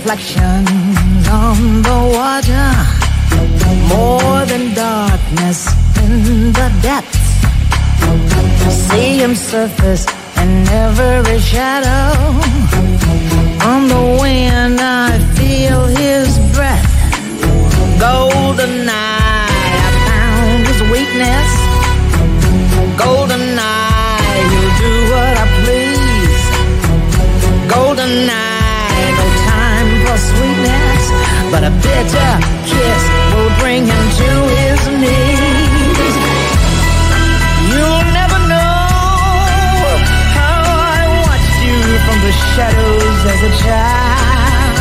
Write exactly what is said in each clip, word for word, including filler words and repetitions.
reflections on the water, more than darkness in the depths. See him surface in every shadow. On the wind I feel his breath. Golden eye, I found his weakness. Golden eye, he'll do what I please. Golden eye, no time for sweetness, but a bitter kiss will bring him to his knees. You'll never know how I watched you from the shadows as a child.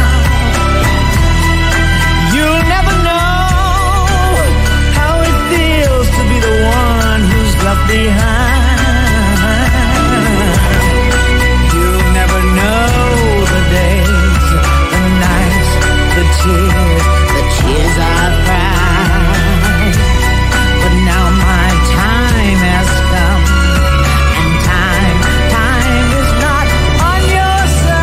You'll never know how it feels to be the one who's left behind. You'll never know the days, the nights, the tears, the tears I've cried. But now my time has come, and time, time is not on your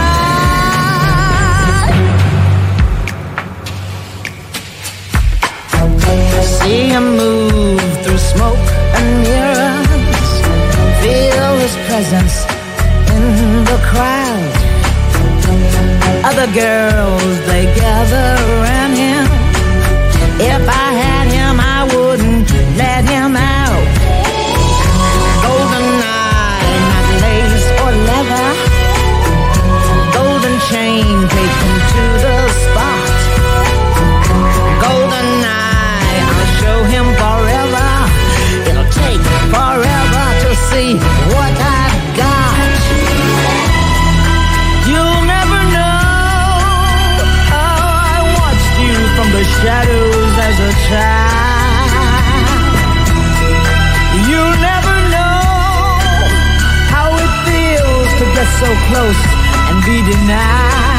side. See him move through smoke and mirrors, feel his presence in the crowd. Other girls, they gather around him. If I had him, I wouldn't let him out. Golden eye, not lace or leather. Golden chain, take him to the spot. Golden eye, I'll show him forever. It'll take forever to see what I've got. You'll never know how I watched you from the shadows as a child. You'll never know how it feels to get so close and be denied.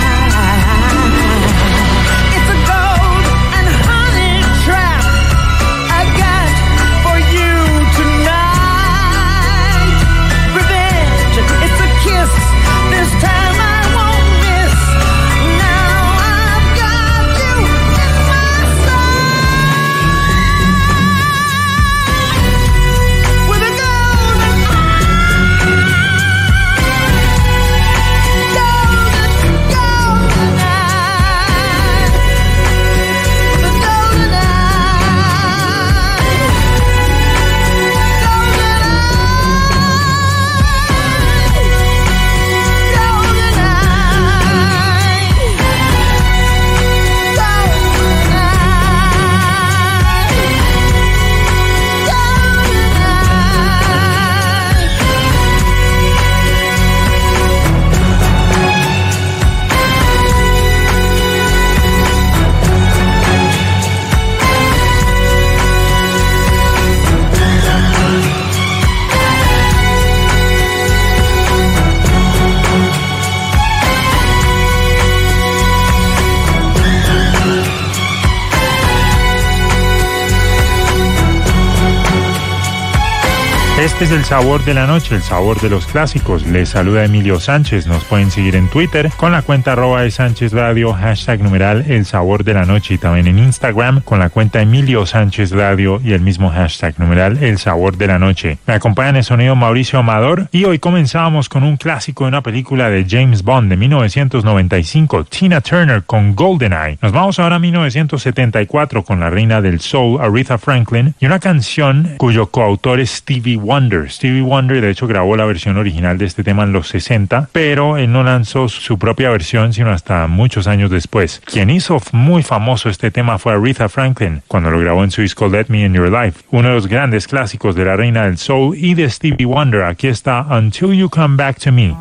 It's a gold and honey trap I got for you tonight. Revenge, it's a kiss. This time I won't miss. Now I've got you in my sight. With a golden eye. Golden, golden eye. With a golden eye. Golden eye. Golden eye. Golden Este es el sabor de la noche, el sabor de los clásicos. Les saluda Emilio Sánchez. Nos pueden seguir en Twitter con la cuenta arroba de Sánchez Radio, hashtag numeral el sabor de la noche, y también en Instagram con la cuenta Emilio Sánchez Radio y el mismo hashtag numeral el sabor de la noche. Me acompaña en el sonido Mauricio Amador y hoy comenzamos con un clásico de una película de James Bond de mil novecientos noventa y cinco, Tina Turner con GoldenEye. Nos vamos ahora a mil novecientos setenta y cuatro con la reina del soul, Aretha Franklin, y una canción cuyo coautor es Stevie Wonder. Stevie Wonder de hecho grabó la versión original de este tema en los sesenta, pero él no lanzó su propia versión sino hasta muchos años después. Quien hizo muy famoso este tema fue Aretha Franklin cuando lo grabó en su disco Let Me In Your Life, uno de los grandes clásicos de la reina del soul y de Stevie Wonder. Aquí está Until You Come Back To Me.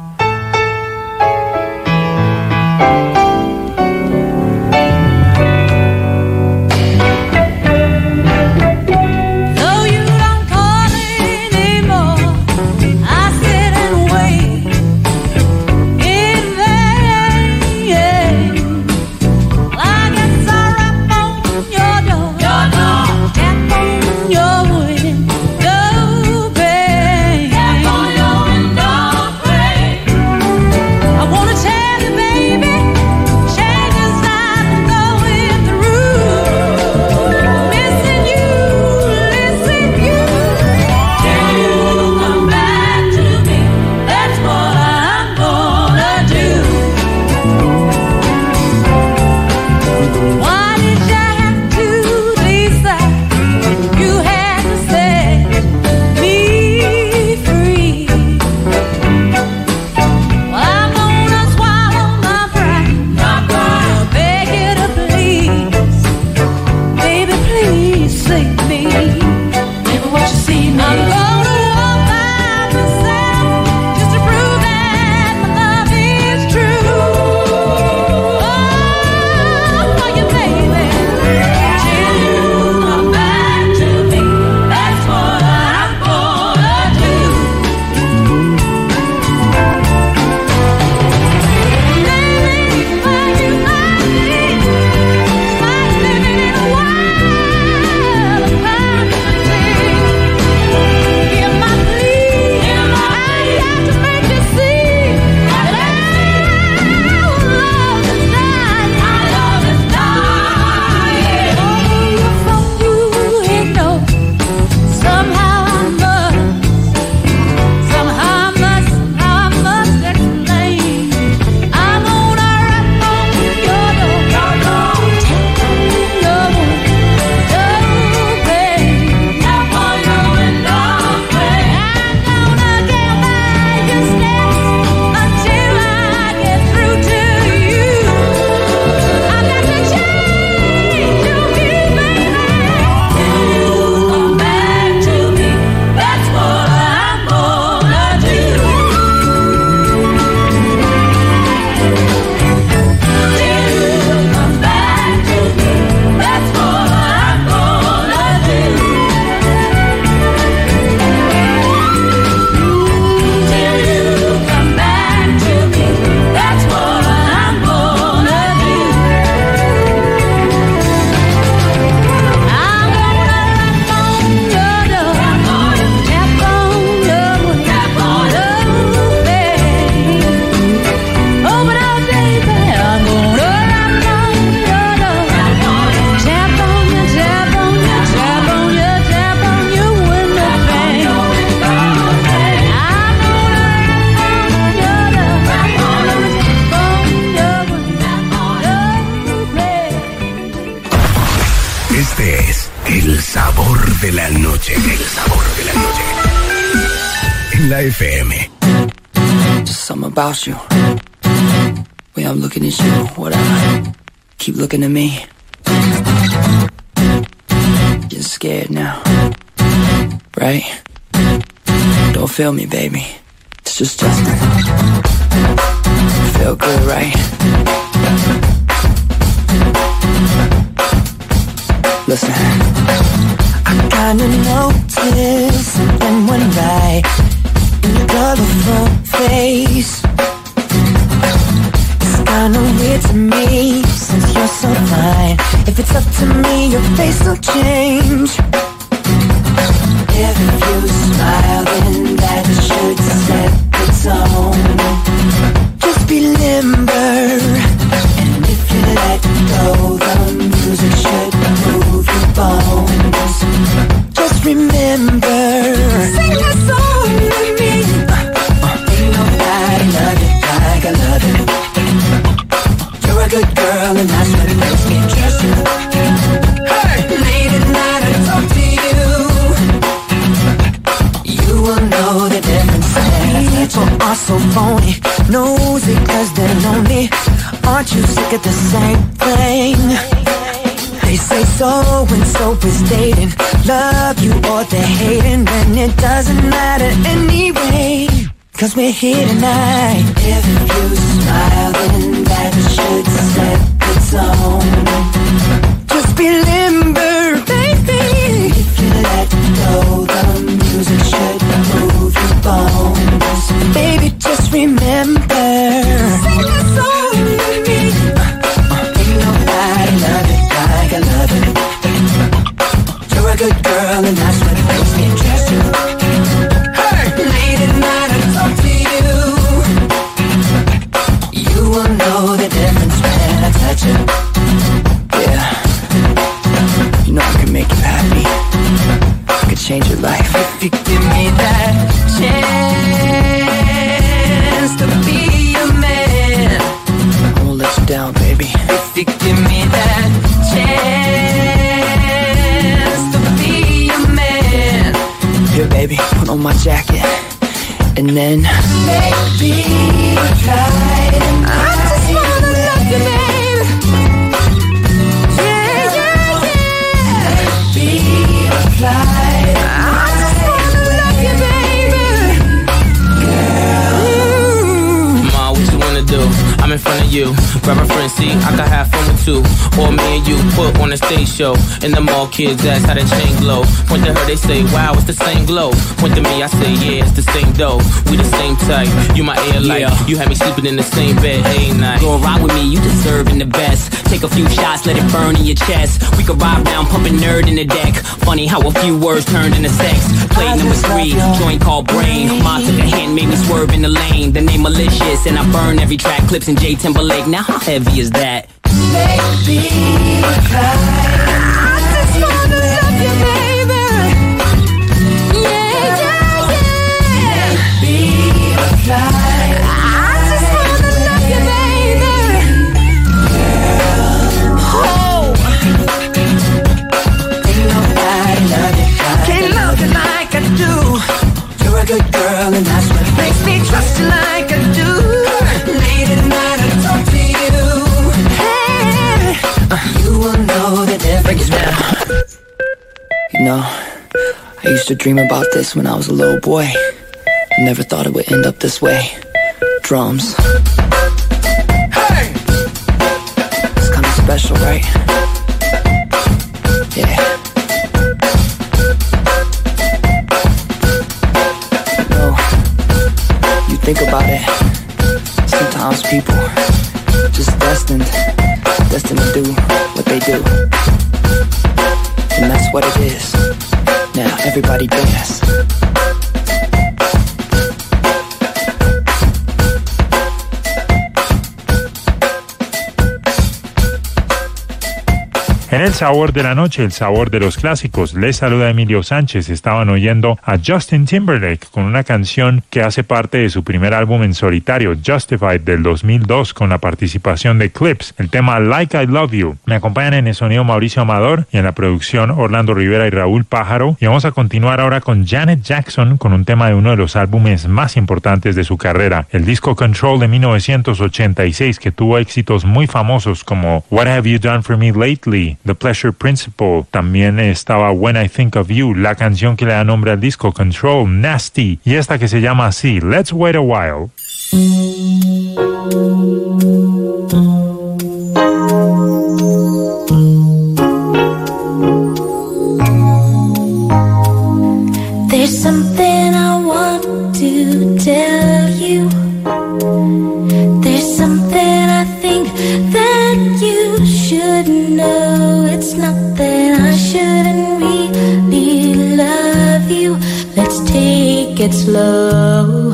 Este es el sabor de la noche. El sabor de la noche. En la F M. Just something about you. Way I'm looking at you, whatever. Keep looking at me. Getting scared now. Right? Don't feel me, baby. It's just Justin. Feel good, right? Listen. I kinda noticed something went right in your colorful face. It's kinda weird to me since you're so fine. If it's up to me, your face will change. If you smile, then that should set the tone. Just be limber, and if you let go, the music should move your bones. Just remember, sing that song with me. uh, uh, Ain't nobody love it like I love it. You're a good girl, and that's what makes me trust you. Hey, late at night I talk to you. You will know the difference. People are so phony, nosy cause they're lonely. Aren't you sick of the same thing? They say so and so is dating, love you or they're hating, and it doesn't matter anyway, cause we're here tonight. If you smile, then that should set the tone. Just be limber, baby. If you let go, the music should move your bones. Baby, just remember, sing that song with me. uh, uh, Ain't nobody love it like I love it. You're a good girl, and that's what makes me trust you. Hey, late at night I talk to you. You will know the difference when I touch you. Yeah, you know I can make you happy. I can change your life if you give me that chance to be a man. I won't let you down, baby. If you give me that chance to be a man. Here, baby, put on my jacket, and then maybe try. I just wanna love you, baby. Yeah, yeah, yeah. Be a fly. I just wanna love you, baby. Girl. Mm. Ma, what you wanna do? I'm in front of you. Grab a friend, see, I can have fun with two. Or me and you put on a stage show. And the mall kids ask how the chain glow. Point to her, they say, wow, it's the same glow. Point to me, I say, yeah, it's the same dough. We the same type, you my air light. Yeah. You had me sleeping in the same bed every night. Go ride with me, you deserving the best. Take a few shots, let it burn in your chest. We could ride round, pumping nerd in the deck. Funny how a few words turned into sex. Play number three, joint called Brain. Ma took a hand, made me swerve in the lane. The name malicious, and I burn every track. Clips in J Timberlake, now how heavy is that? Baby, I just wanna love you, baby. Yeah, yeah, yeah. Be a fly. I just wanna love you, baby. Girl, oh. Ain't nobody love you like Can't love you like I do. You're a good girl, and that's what makes me trust you like I do. Late at night I talk to you. Hey, you will know the difference now. You know, I used to dream about this when I was a little boy. I never thought it would end up this way. Drums. Hey, it's kind of special, right? Yeah. You know, you think about it. Sometimes people just destined, destined to do what they do. And that's what it is. Now everybody dance. En el sabor de la noche, el sabor de los clásicos, les saluda Emilio Sánchez. Estaban oyendo a Justin Timberlake con una canción que hace parte de su primer álbum en solitario, Justified, del dos mil dos, con la participación de Clips, el tema Like I Love You. Me acompañan en el sonido Mauricio Amador y en la producción Orlando Rivera y Raúl Pájaro. Y vamos a continuar ahora con Janet Jackson con un tema de uno de los álbumes más importantes de su carrera, el disco Control de mil novecientos ochenta y seis, que tuvo éxitos muy famosos como What Have You Done For Me Lately, The Pleasure Principle. También estaba When I Think of You, la canción que le da nombre al disco, Control, Nasty, y esta que se llama así, Let's Wait a While. There's something I want to tell you. There's something I think that you should know. It's not that I shouldn't really love you. Let's take it slow.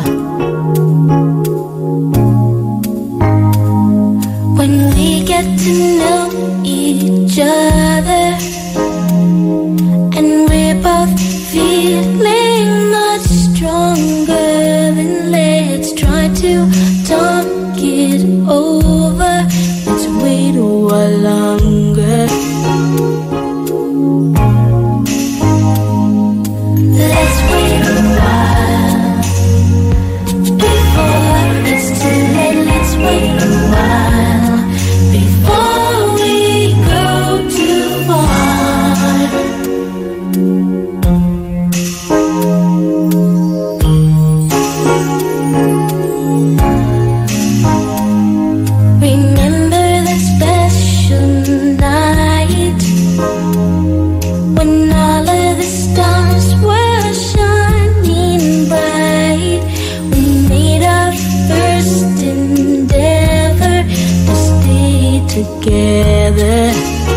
When we get to know each other and we're both feeling much stronger, then let's try to talk it over. Let's wait a while longer. Let's wait a while before it's too late. Let's wait a while before we go too far. Together,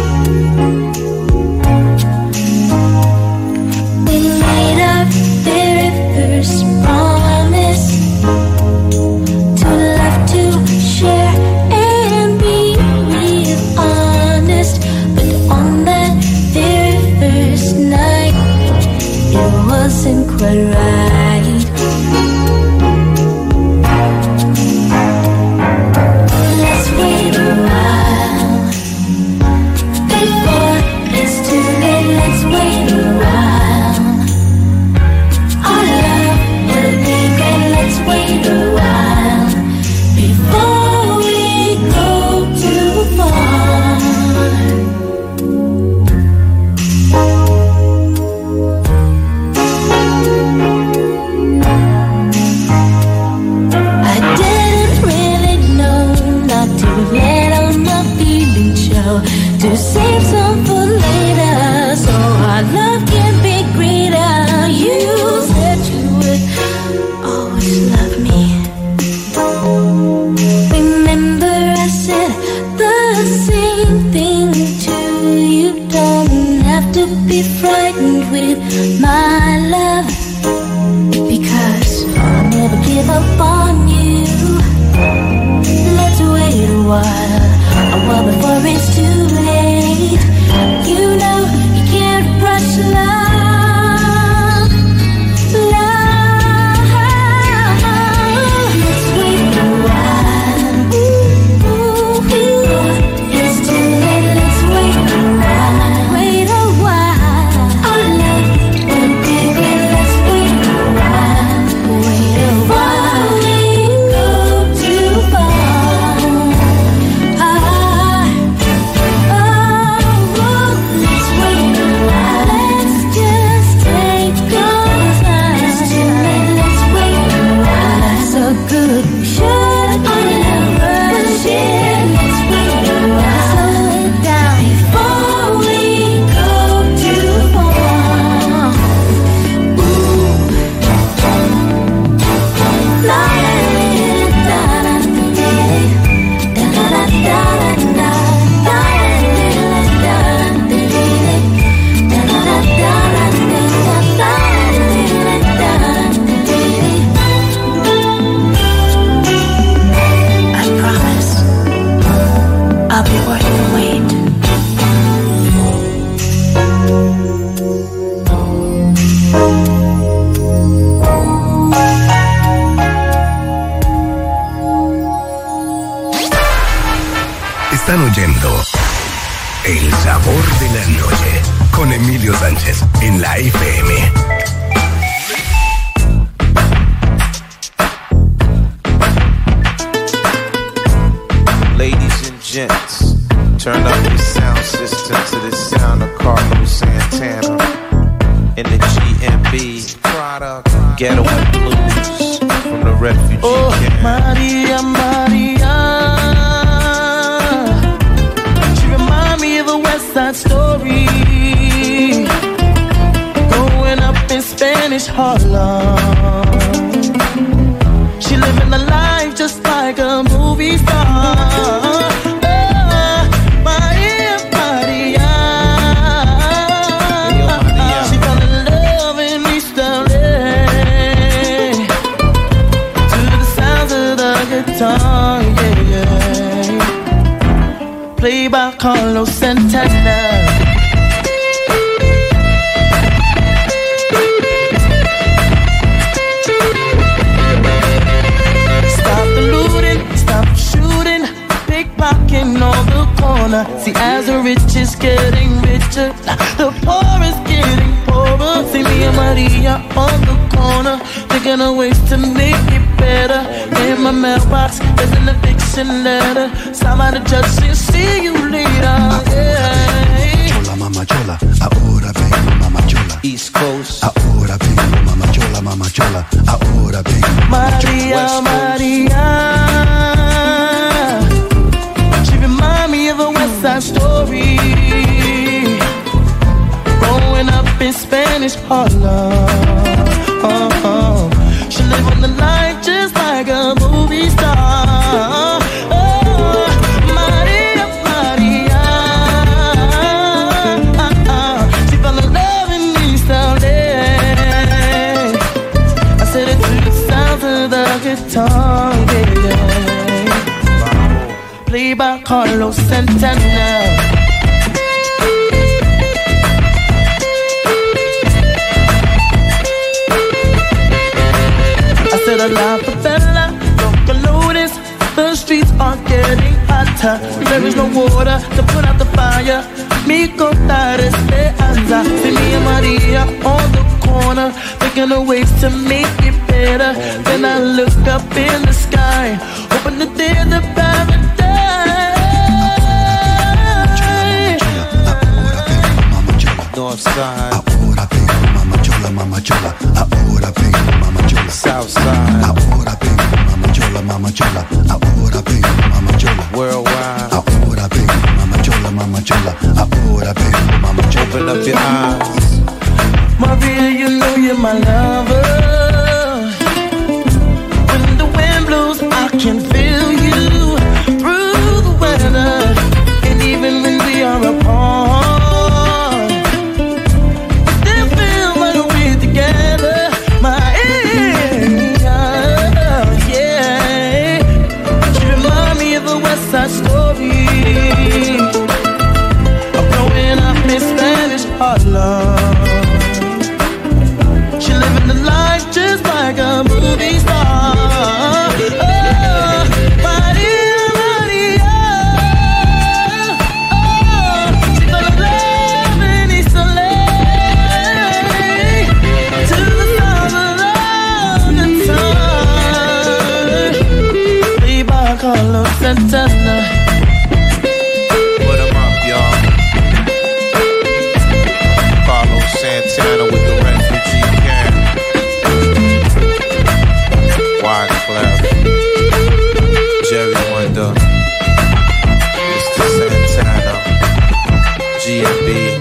we made our very first promise to love, to share, and be real honest. But on that very first night, it wasn't quite right. Let's wait a while before it's too late. Let's wait a while. Our love will be great. Let's wait a while before we go too far. I didn't really know not to let all my feelings show, to save some for later, so our love can be greater. You said you would always love me. Remember I said the same thing to you. Don't have to be frightened with my love, because I'll never give up on you. Let's wait a while, a while before it's too late. You know you can't rush love, love. Let's wait a while. Ooh, ooh, it's too late. Let's wait a while, wait a while. Our love will be great. Let's wait a while, wait a while. We go too far. Ah, oh, let's wait. Emilio Sánchez en la F M. Ladies and gents, turn up the sound system to the sound of Carlos Santana in the G M B product Ghetto and Blues from the refugee oh, camp. Maria, Maria, she remind me of a West Side Story, growing up in Spanish Harlem. She living the life just like a movie star. Song, yeah, yeah. Played by Carlos Santana. Stop the looting, stop the shooting, pickpocketing on the corner. See, as the rich is getting richer, the poor is getting poorer. See me and Maria on the corner, thinking of ways to make it better. In my mailbox, there's an eviction letter. Somebody just said, see you later. Yeah. Chola, mama chola, ahora vengo, mama chola. East Coast, ahora vengo, mama chola, mama chola, ahora vengo, mama chola. Maria, Maria, she remind me of a West Side Story, growing up in Spanish Harlem. Oh, oh. She live on the line just like a movie star. Oh, Maria, Maria, she fell in love in East L A. I said it to the sound of the guitar, yeah, yeah. Played by Carlos Santana. To the La Favela, Localotes, the streets are getting hotter. There is no water to put out the fire. Mi contar esperanza. See me and Maria on the corner, thinking of ways to make it better. Then I look up in the sky, hoping that there's a paradise. North Side, ahora vengo, mama chola, mama chola, ahora vengo, mama chola. South Side, ahora vengo, mama chola, mama chola, ahora vengo, mama chola. Worldwide, ahora vengo, mama chola, mama chola, ahora vengo, mama chola. Open up your eyes, Maria, you know you're my lover. When the wind blows, I can feel you through the weather, and even when we are apart. That story of growing up in Spanish Harlem. She living the life just like a movie star. Oh, Maria, Maria, oh, she fell in love in East L A. To the sound of the guitar. Played by Carlos Santana. Santana with the refugee camp. Wyclef, Jerry Wonder, Mister Santana, G M B.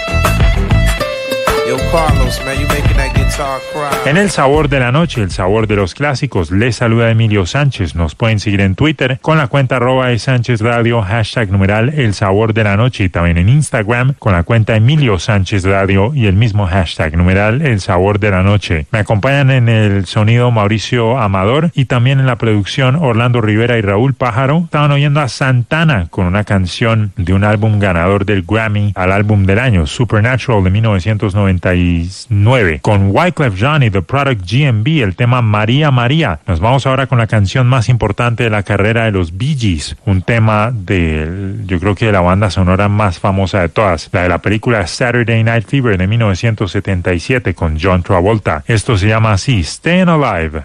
Yo, Carlos, man, you making that guitar cry. En el sabor de la noche, el sabor de los clásicos, les saluda Emilio Sánchez. Nos pueden seguir en Twitter con la cuenta arroba de Sánchez Radio, hashtag numeral el sabor de la noche, y también en Instagram con la cuenta Emilio Sánchez Radio y el mismo hashtag numeral el sabor de la noche. Me acompañan en el sonido Mauricio Amador y también en la producción Orlando Rivera y Raúl Pájaro. Estaban oyendo a Santana con una canción de un álbum ganador del Grammy al álbum del año, Supernatural, de mil novecientos noventa y y nueve. Con Wyclef Jean y The Product G M B, el tema María María. Nos vamos ahora con la canción más importante de la carrera de los Bee Gees, un tema de, yo creo que de la banda sonora más famosa de todas, la de la película Saturday Night Fever de mil novecientos setenta y siete con John Travolta. Esto se llama así, Staying Alive.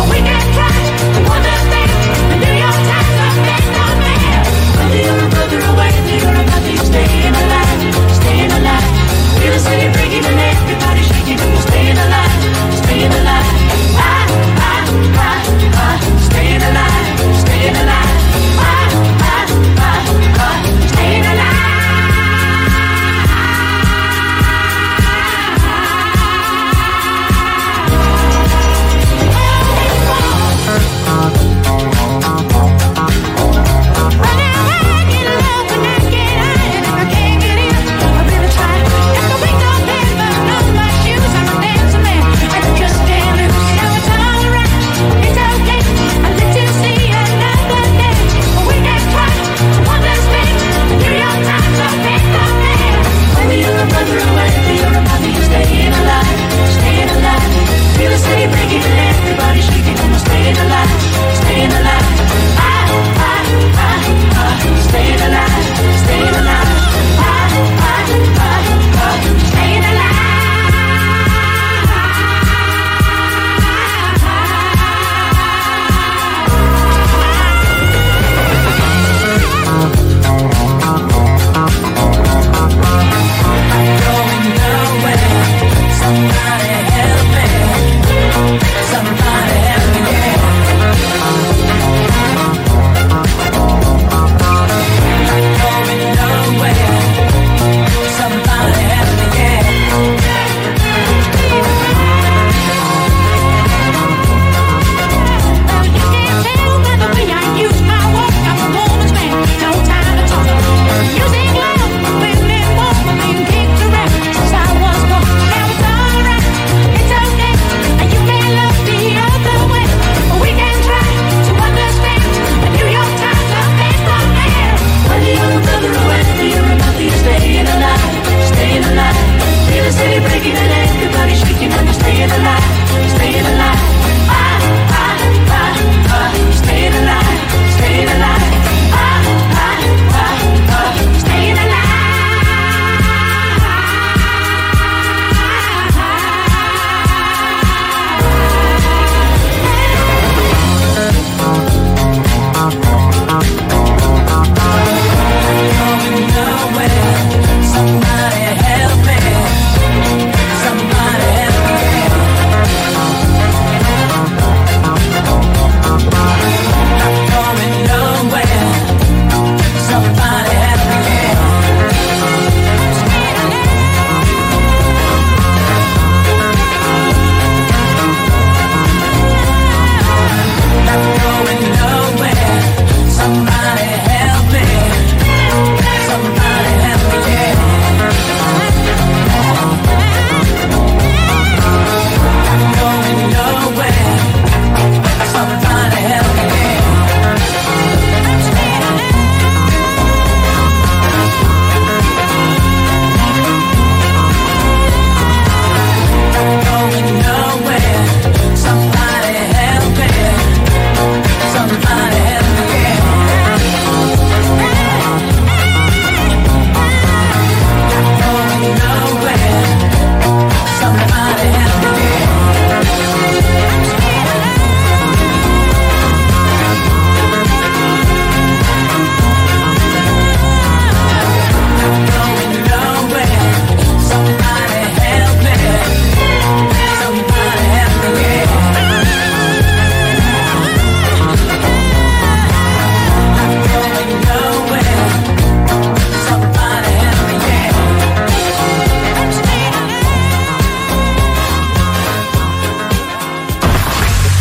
Brother,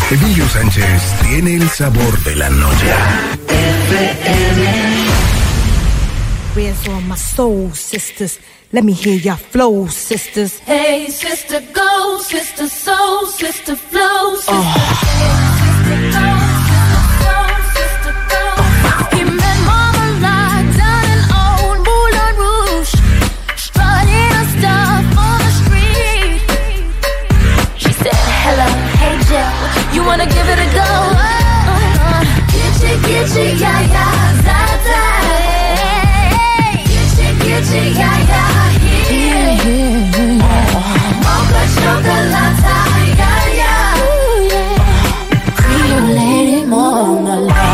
Emilio Sánchez tiene el sabor de la noche. Prayers on my soul, sisters. Let me hear your flow, sisters. Hey, sister, go, sister, soul, sister, flow, sister. Oh. Sister, go, sister, go, sister, go. He met Mama Lot down in old Moulin Rouge, strutting her stuff on the street. She said, hello, hey, Jill, you wanna give it a go? Uh, Gitchy, gitchy, yeah, yeah, that, that. Gitchy, yeah, yeah, here. Mocha chocolate, yeah, yeah. Cream lady, mama, la,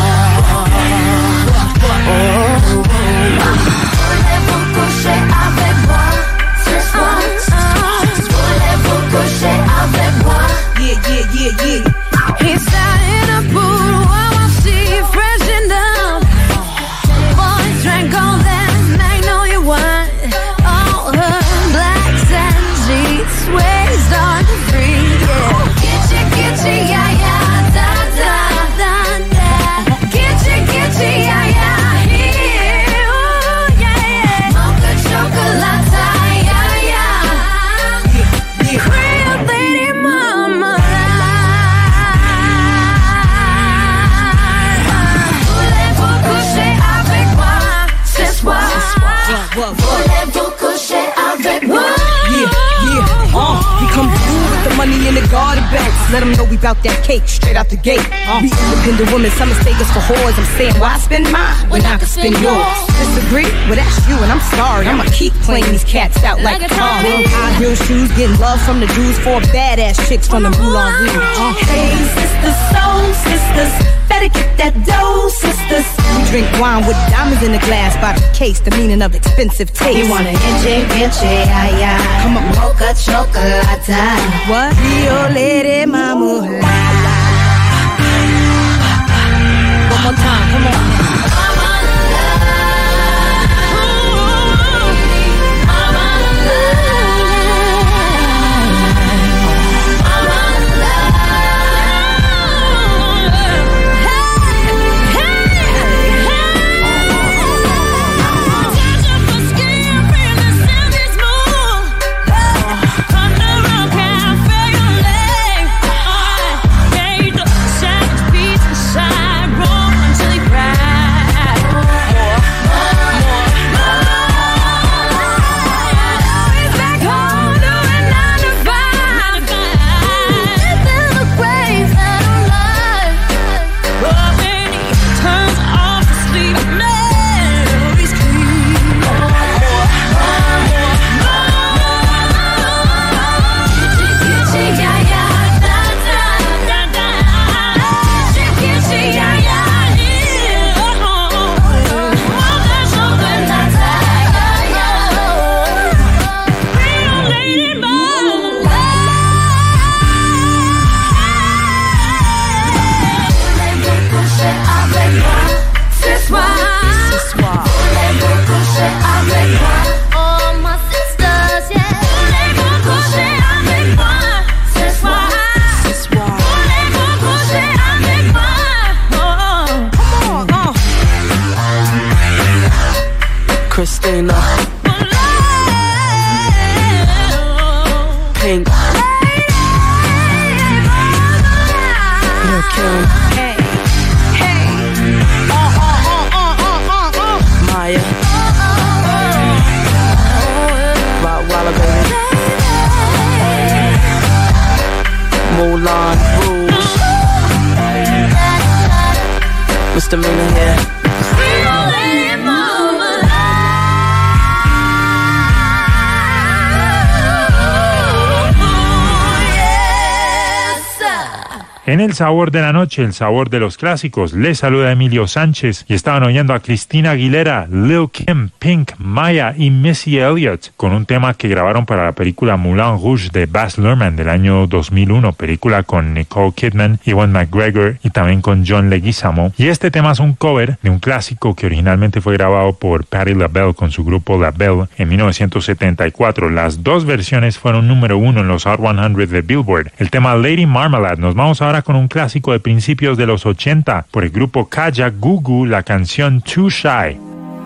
Voulez-vous coucher avec moi ce soir? Voulez-vous coucher avec moi? Yeah, yeah, yeah, yeah. He sat in a pool while my sea freshened up. Boys drank all that wine, all her blacks and sheets, waist on free, yeah. Gitchy, gitchy, yeah, yeah, da, da, da, da. Gitchy, gitchy, yeah, yeah, here, ooh, yeah, yeah. Mocha chocolate, yeah, yeah. Real lady mama. Voulez-vous coucher avec moi ce soir? Voulez-vous coucher avec moi? Yeah, yeah, uh, we come through with the money in the garter belts. Let them know we bout that cake straight out the gate. Uh, we independent women, some mistake us for whores. I'm saying, why spend mine when I can spend yours? Disagree? Well, that's you, and I'm sorry. I'ma keep playing these cats out like a car. High heel shoes, getting love from the Jews, four badass chicks from the Moulin Rouge. Uh, hey, sisters, soul sisters, better get that dough, sisters. We drink wine with diamonds in the glass by the case, the meaning of expensive taste. You want an inche, inche, ay, ay. Come on, mocha chocolate. What? Rio lady mama, la, la. One more time, come on. Christina, Pink, Lil' Kim, Hey, hey, uh, uh, uh, uh, uh, uh, uh. Maya, Rottweiler baby, Moulin Rouge, Misdemeanor here. En el sabor de la noche, el sabor de los clásicos, les saluda Emilio Sánchez y estaban oyendo a Cristina Aguilera, Lil' Kim, Pink, Maya y Missy Elliott con un tema que grabaron para la película Moulin Rouge de Baz Luhrmann del año dos mil uno, película con Nicole Kidman, Ewan McGregor y también con John Leguizamo. Y este tema es un cover de un clásico que originalmente fue grabado por Patti LaBelle con su grupo LaBelle en mil novecientos setenta y cuatro. Las dos versiones fueron número uno en los Hot cien de Billboard. El tema Lady Marmalade. Nos vamos ahora ahora con un clásico de principios de los ochenta por el grupo Kaya Gugu, la canción Too Shy.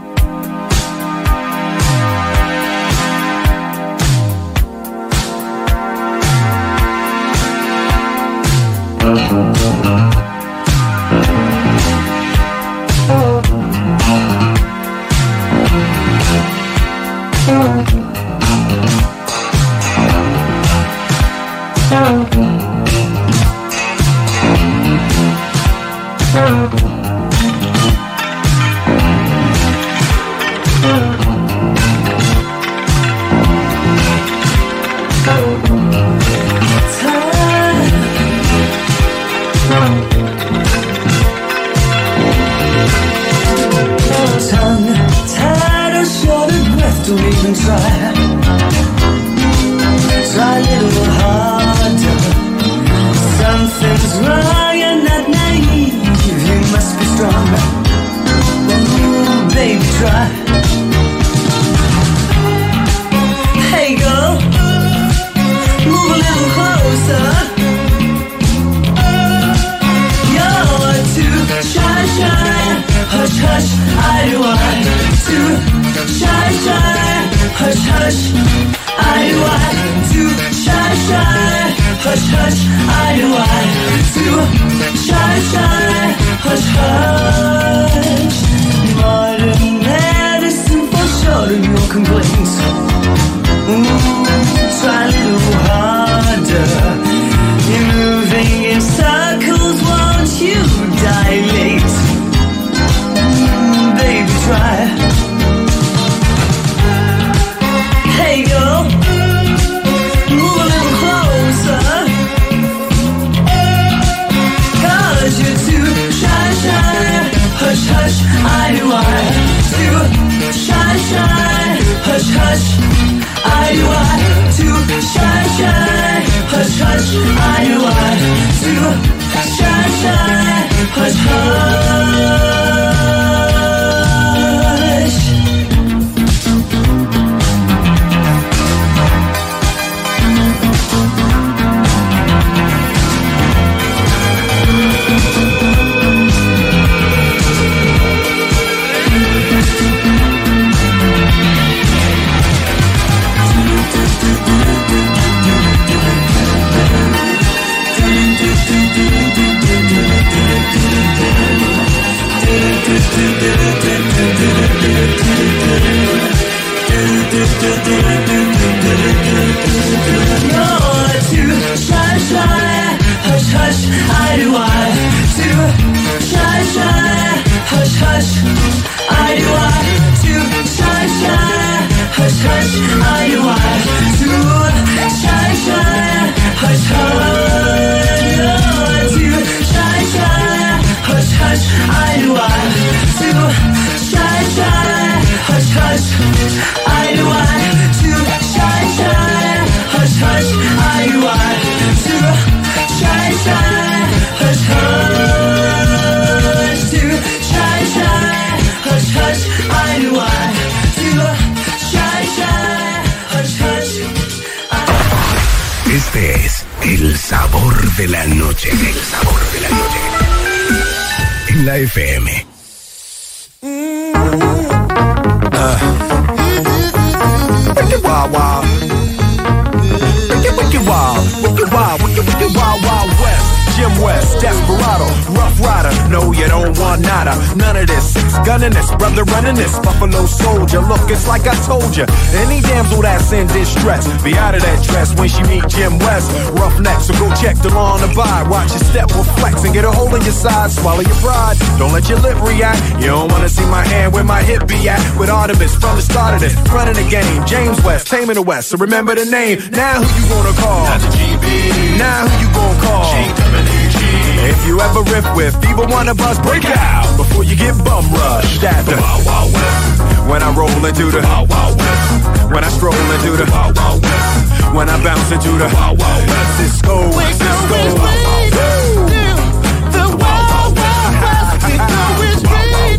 Este es el sabor de la noche, el sabor de la noche. En la F M. Uh. Wicked wild, wild. Wicked, wicked wild. Wicked wild, wicked, wicked wild, wild west. Jim West, Desperado, Rough Rider. No, you don't want nada. None of this. Six gunning this, brother running this. Buffalo Soldier. Look, it's like I told you. Any damsel that's in distress, be out of that dress when she meet Jim West. Roughneck, so go check the law on the buy. Watch your step will flex and get a hole in your side. Swallow your pride. Don't let your lip react. You don't wanna see my hand where my hip be at. With Artemis from the start of it, running the game. James West, taming the West. So remember the name. Now who you gonna call? Not the G B. Now who you gonna call? If you ever riff with Fever Wanna Buzz, break out before you get bum rushed at the Wild Wild West. When I roll into the Wild Wild West. When I stroll into the Wild Wild West. When I bounce into the Wild Wild West. Cisco, Cisco, Wild Wild West. The Wild Wild West. You know it's great.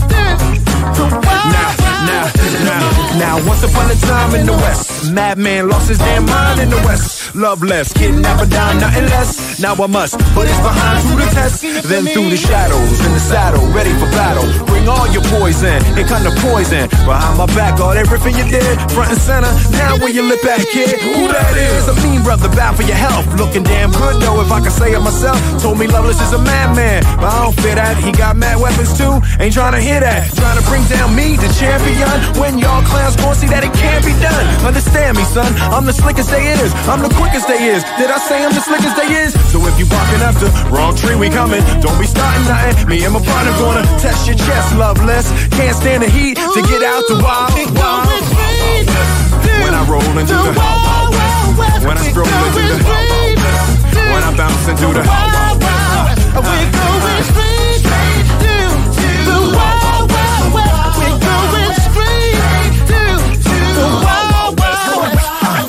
Now, now, now, now, once upon a time in the West, madman lost his damn mind in the West. Love less, kidnapper down, nothing less. Now I must put his behind through the test, then through the shadows in the saddle, ready for battle. Bring all your poison, it kind of poison. Behind my back, all that riffing you did, front and center. Now where your lip at, kid? Who that is? A mean brother, bad for your health. Looking damn good though, if I can say it myself. Told me Loveless is a madman, but I don't fear that. He got mad weapons too, ain't trying to hear that. Trying to bring down me, the champion, when y'all clowns gon' see that it can't be done. Understand me, son, I'm the slickest they is, I'm the quickest they is. Did I say I'm the slickest they is? So if you barking up the wrong tree, we coming. Don't be starting nothing, me and my partner gonna test your chest, Loveless. Can't stand the heat to get out the wild, wild. When I roll into the wild, when I stroll into the wild, when I bounce into the wild, we're going straight to the wild, wild west. We're going straight to the wild, wild west.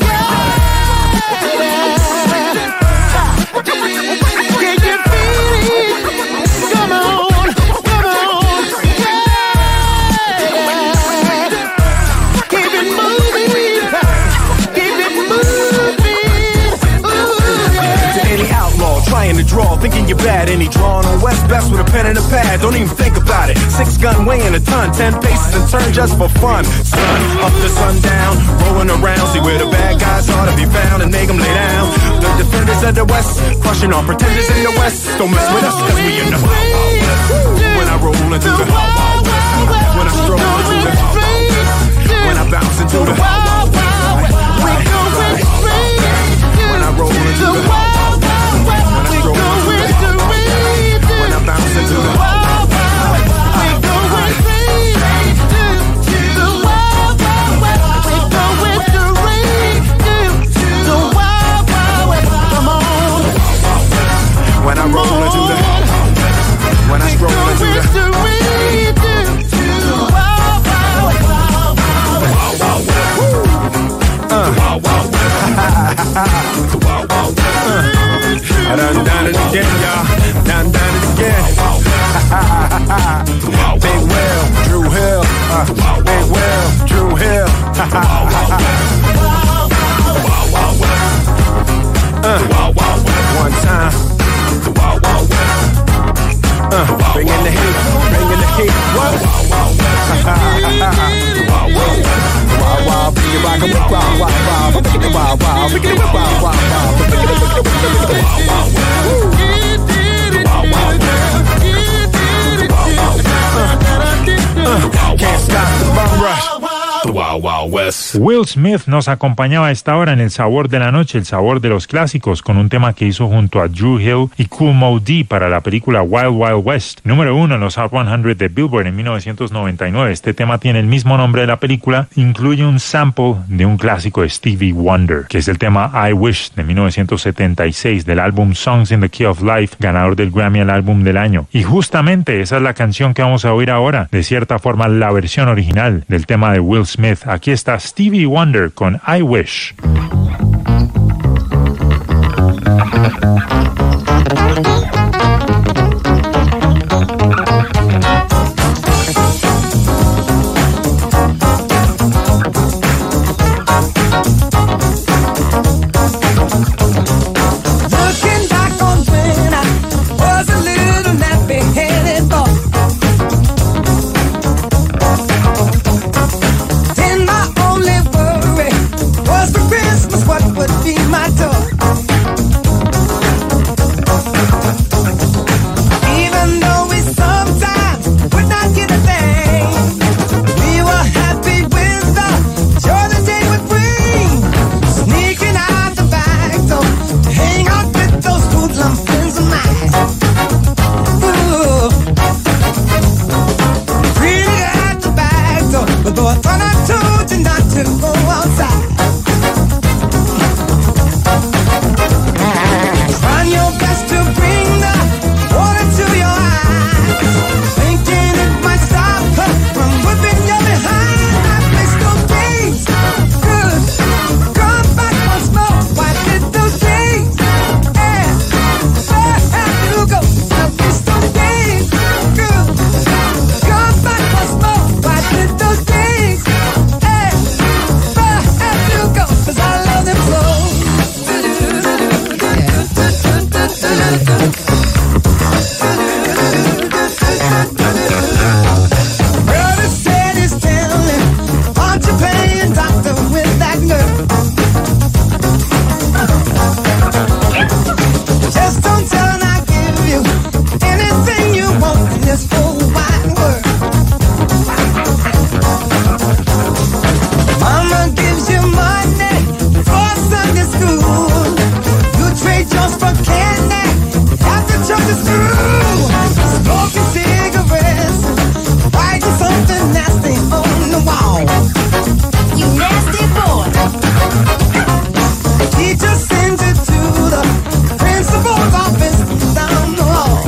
Can you feel it? Come on, come on, yeah. Keep it moving, keep it moving. Ooh, yeah. To any outlaw trying to draw, thinking you're bad, any drawing on West best with a pen and a pad. Don't even think about it. Six gun weighing a ton, ten paces and turn just for fun. Sun up to sundown, rolling around, see where the bad guys are to be found and make them lay down. The defenders of the West, crushing all pretenders in the West. Don't mess with us cause we in the wild, wild west. When I roll into the wild, wild west, when I stroll into the wild, wild west, when I bounce into the wild, wild west, we're going straight. When I roll into the wild, wild west, when I stroll into the wild, wild west, when I bounce into the wild, wild west, we're going straight to the wild, wild west. We're going straight to the wild, wild west. Come on. When I roll into the, when I stroll into the, the wild, wild west. Wild, wild west. Uh. Wild, wild west. The wild, wild west. Uh. I done done it again, y'all. Done done it again. Big Will, Drew Hill. Uh. Big Will, Drew Hill. Uh. One time. Uh. Bring in the heat, bring in the heat. What? Wow, wow, bring it rock, wow, wow, wow, bring it wow, wow, bring it wow, wow, wow, bring it wow, wow, can't stop the bum rush. The Wild Wild West. Will Smith nos acompañaba a esta hora en El Sabor de la Noche, el sabor de los clásicos, con un tema que hizo junto a Drew Hill y Kool Moe Dee para la película Wild Wild West, número uno en los Hot cien de Billboard en mil novecientos noventa y nueve. Este tema tiene el mismo nombre de la película, incluye un sample de un clásico de Stevie Wonder, que es el tema I Wish de mil novecientos setenta y seis del álbum Songs in the Key of Life, ganador del Grammy al álbum del año. Y justamente esa es la canción que vamos a oír ahora, de cierta forma la versión original del tema de Will Smith. Aquí está Stevie Wonder con I Wish. Christmas just for candy. After church is through, smoking cigarettes, writing something nasty on the wall. You nasty boy. Teacher sends it to the principal's office down the hall.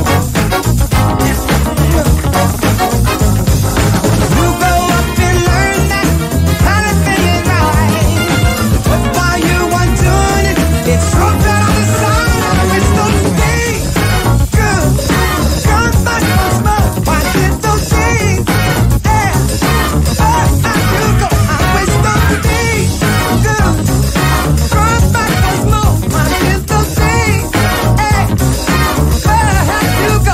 You grow up and learn that kind of thing is right. But while you are doing it, it's so bad on the side. I wish those things good. Come back and smoke. Why did those things? Yeah. Oh, how you go? I wish those things good. Come back and smoke. Why did those things? Hey. Oh, how you go?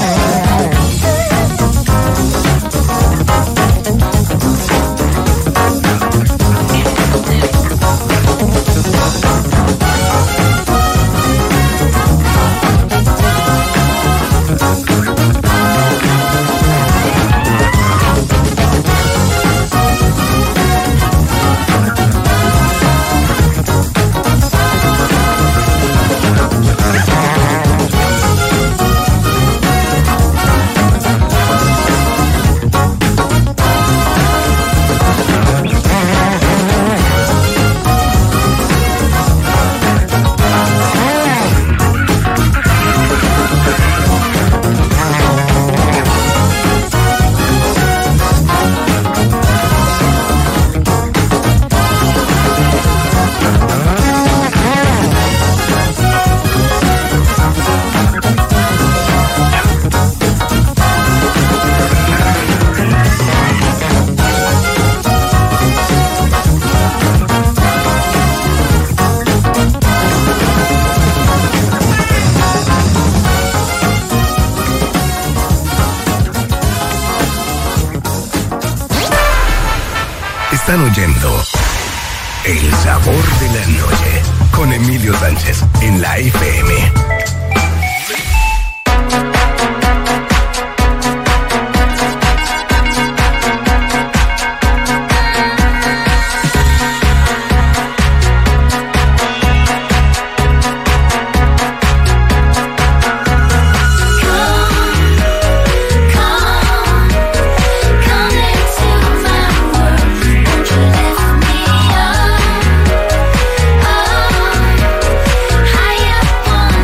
Están oyendo El Sabor de la Noche con Emilio Sánchez en la F M. High up on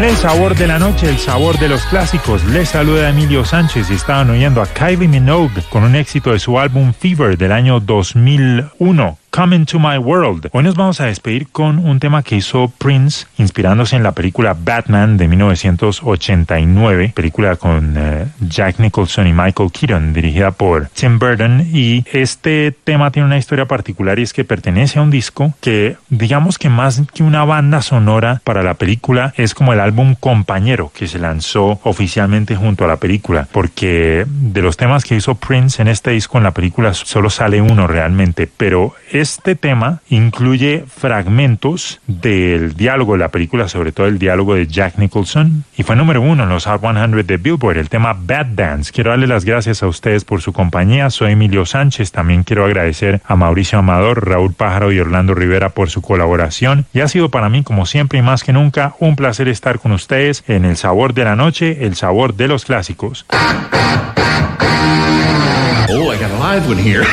En el sabor de la noche, el sabor de los clásicos, les saluda Emilio Sánchez y estaban oyendo a Kylie Minogue con un éxito de su álbum Fever del año dos mil uno. Come Into My World. Hoy nos vamos a despedir con un tema que hizo Prince, inspirándose en la película Batman de mil novecientos ochenta y nueve, película con uh, Jack Nicholson y Michael Keaton, dirigida por Tim Burton, y este tema tiene una historia particular y es que pertenece a un disco que, digamos que más que una banda sonora para la película, es como el álbum compañero que se lanzó oficialmente junto a la película, porque de los temas que hizo Prince en este disco, en la película solo sale uno realmente, pero este tema incluye fragmentos del diálogo de la película, sobre todo el diálogo de Jack Nicholson, y fue número uno en los Hot cien de Billboard, el tema Bad Dance. Quiero darle las gracias a ustedes por su compañía. Soy Emilio Sánchez. También quiero agradecer a Mauricio Amador, Raúl Pájaro y Orlando Rivera por su colaboración. Y ha sido para mí, como siempre y más que nunca, un placer estar con ustedes en El Sabor de la Noche, el sabor de los clásicos. Oh, I got a live one here.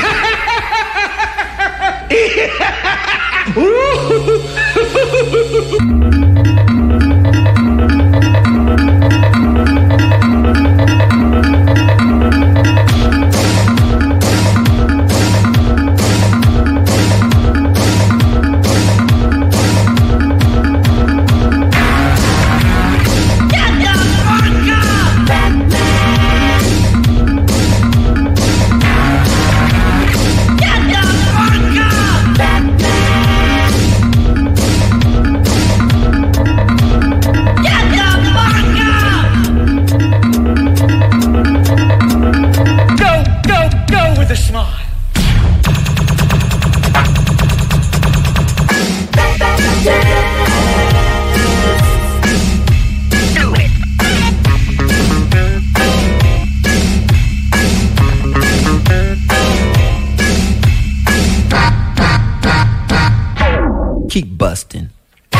Keep busting.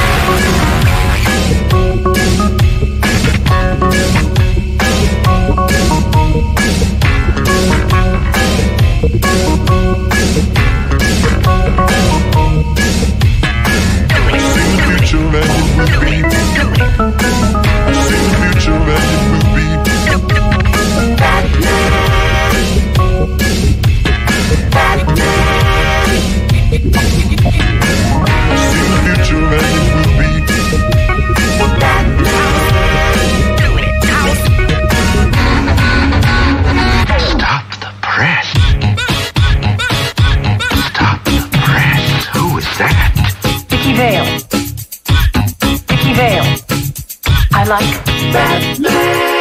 Like Batman.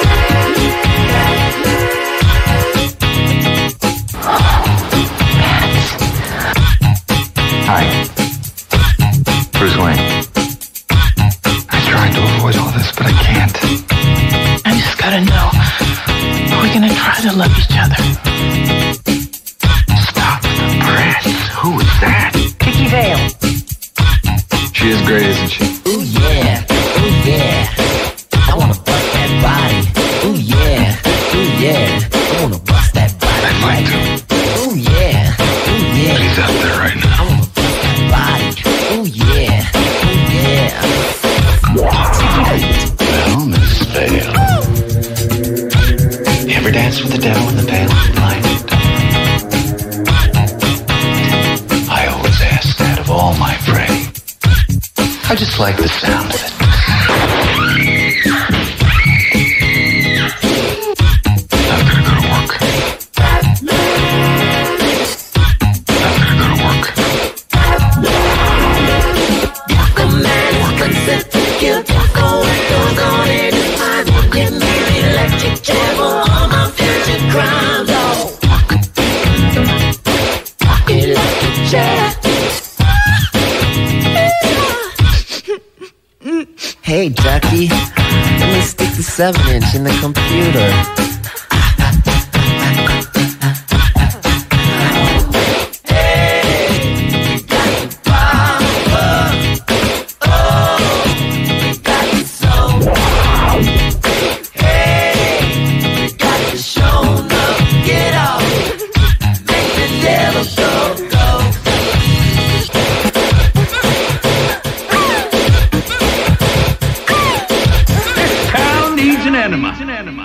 Hi. Bruce Wayne. I tried to avoid all this, but I can't. I just gotta know, are we gonna try to love each other? Stop the press. Who is that? Vicky Vale. She is great, isn't she? Ooh yeah, ooh yeah. I wanna bust that body. Ooh yeah, ooh yeah. I wanna bust that body. I'd like to. Ooh yeah, ooh yeah. But he's out there right now. I wanna bust that body. Ooh yeah, ooh yeah. Well, Miss Vale, you ever dance with the devil in the pale moonlight? I always ask that of all my prey. I just like the sound of it. I've got to go to work. I've got to go to work. The man is consecutive. Go and goes on in his mind. Give me an electric chair for all my future crimes. Oh, electric chair. Hey, Ducky, let me stick the seven inch in the computer. enema.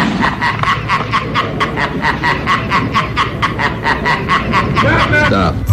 Stop.